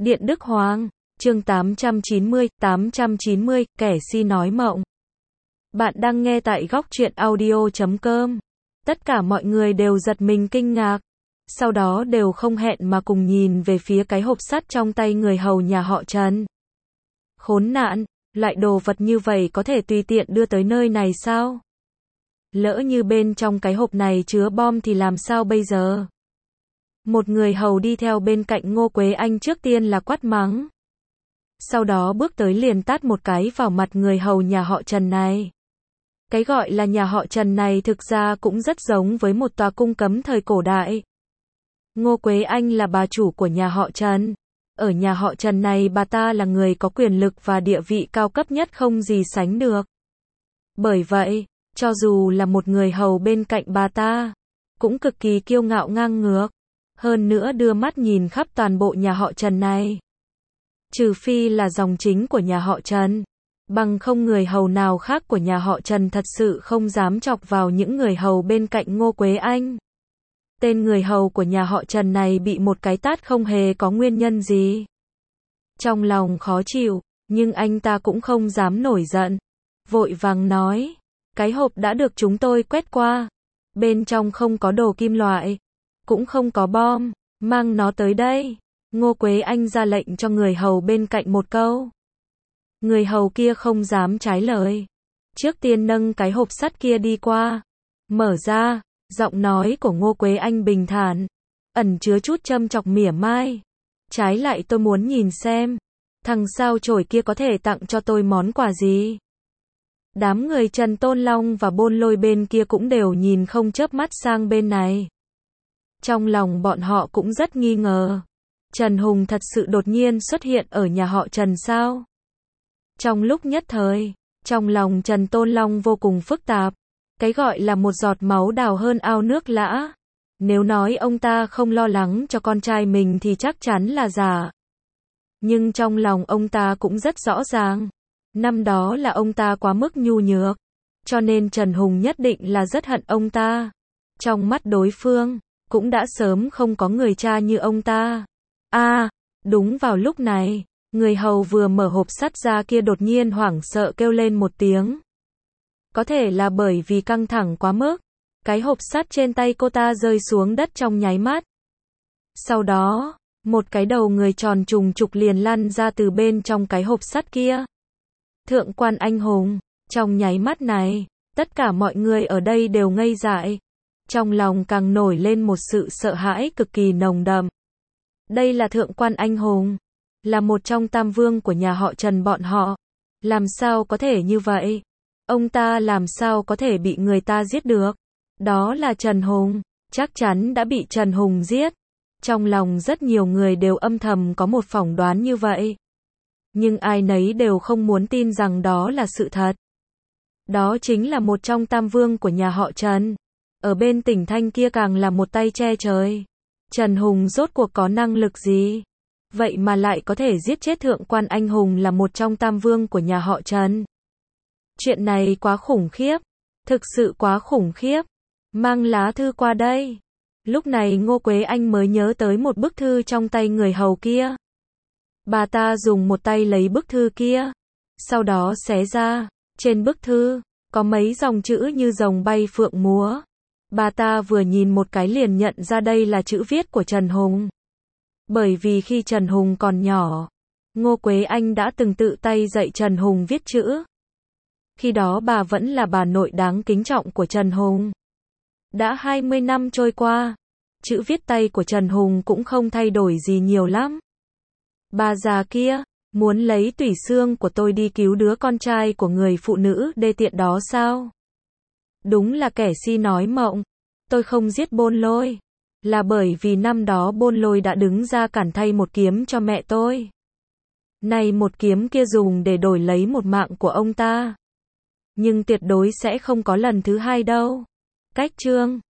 Điện Đức Hoàng, chương 890, kẻ si nói mộng. Bạn đang nghe tại góc truyện audio.com. Tất cả mọi người đều giật mình kinh ngạc. Sau đó đều không hẹn mà cùng nhìn về phía cái hộp sắt trong tay người hầu nhà họ Trần. Khốn nạn, loại đồ vật như vậy có thể tùy tiện đưa tới nơi này sao? Lỡ như bên trong cái hộp này chứa bom thì làm sao bây giờ? Một người hầu đi theo bên cạnh Ngô Quế Anh trước tiên là quát mắng. Sau đó bước tới liền tát một cái vào mặt người hầu nhà họ Trần này. Cái gọi là nhà họ Trần này thực ra cũng rất giống với một tòa cung cấm thời cổ đại. Ngô Quế Anh là bà chủ của nhà họ Trần. Ở nhà họ Trần này bà ta là người có quyền lực và địa vị cao cấp nhất không gì sánh được. Bởi vậy, cho dù là một người hầu bên cạnh bà ta, cũng cực kỳ kiêu ngạo ngang ngược. Hơn nữa đưa mắt nhìn khắp toàn bộ nhà họ Trần này. Trừ phi là dòng chính của nhà họ Trần. Bằng không người hầu nào khác của nhà họ Trần thật sự không dám chọc vào những người hầu bên cạnh Ngô Quế Anh. Tên người hầu của nhà họ Trần này bị một cái tát không hề có nguyên nhân gì. Trong lòng khó chịu, nhưng anh ta cũng không dám nổi giận. Vội vàng nói, cái hộp đã được chúng tôi quét qua. Bên trong không có đồ kim loại, cũng không có bom, mang nó tới đây. Ngô Quế Anh ra lệnh cho người hầu bên cạnh một câu. Người hầu kia không dám trái lời. Trước tiên nâng cái hộp sắt kia đi qua. Mở ra, giọng nói của Ngô Quế Anh bình thản, ẩn chứa chút châm chọc mỉa mai. Trái lại tôi muốn nhìn xem, thằng sao chổi kia có thể tặng cho tôi món quà gì. Đám người Trần Tôn Long và Bôn Lôi bên kia cũng đều nhìn không chớp mắt sang bên này. Trong lòng bọn họ cũng rất nghi ngờ. Trần Hùng thật sự đột nhiên xuất hiện ở nhà họ Trần sao? Trong lúc nhất thời, trong lòng Trần Tôn Long vô cùng phức tạp. Cái gọi là một giọt máu đào hơn ao nước lã. Nếu nói ông ta không lo lắng cho con trai mình thì chắc chắn là giả. Nhưng trong lòng ông ta cũng rất rõ ràng. Năm đó là ông ta quá mức nhu nhược. Cho nên Trần Hùng nhất định là rất hận ông ta. Trong mắt đối phương, cũng đã sớm không có người cha như ông ta. Đúng vào lúc này, người hầu vừa mở hộp sắt ra kia đột nhiên hoảng sợ kêu lên một tiếng. Có thể là bởi vì căng thẳng quá mức, cái hộp sắt trên tay cô ta rơi xuống đất trong nháy mắt. Sau đó, một cái đầu người tròn trùng trục liền lăn ra từ bên trong cái hộp sắt kia. Thượng quan anh hùng, trong nháy mắt này, tất cả mọi người ở đây đều ngây dại. Trong lòng càng nổi lên một sự sợ hãi cực kỳ nồng đậm. Đây là thượng quan anh hùng, là một trong tam vương của nhà họ Trần bọn họ. Làm sao có thể như vậy? Ông ta làm sao có thể bị người ta giết được? Đó là Trần Hùng, chắc chắn đã bị Trần Hùng giết. Trong lòng rất nhiều người đều âm thầm có một phỏng đoán như vậy. Nhưng ai nấy đều không muốn tin rằng đó là sự thật. Đó chính là một trong tam vương của nhà họ Trần. Ở bên tỉnh Thanh kia càng là một tay che trời. Trần Hùng rốt cuộc có năng lực gì? Vậy mà lại có thể giết chết thượng quan anh hùng là một trong tam vương của nhà họ Trần. Chuyện này quá khủng khiếp. Thực sự quá khủng khiếp. Mang lá thư qua đây. Lúc này Ngô Quế Anh mới nhớ tới một bức thư trong tay người hầu kia. Bà ta dùng một tay lấy bức thư kia. Sau đó xé ra. Trên bức thư, có mấy dòng chữ như rồng bay phượng múa. Bà ta vừa nhìn một cái liền nhận ra đây là chữ viết của Trần Hùng. Bởi vì khi Trần Hùng còn nhỏ, Ngô Quế Anh đã từng tự tay dạy Trần Hùng viết chữ. Khi đó bà vẫn là bà nội đáng kính trọng của Trần Hùng. Đã 20 năm trôi qua, chữ viết tay của Trần Hùng cũng không thay đổi gì nhiều lắm. Bà già kia, muốn lấy tủy xương của tôi đi cứu đứa con trai của người phụ nữ đê tiện đó sao? Đúng là kẻ si nói mộng. Tôi không giết Bôn Lôi, là bởi vì năm đó Bôn Lôi đã đứng ra cản thay một kiếm cho mẹ tôi. Này một kiếm kia dùng để đổi lấy một mạng của ông ta. Nhưng tuyệt đối sẽ không có lần thứ hai đâu. Cách chương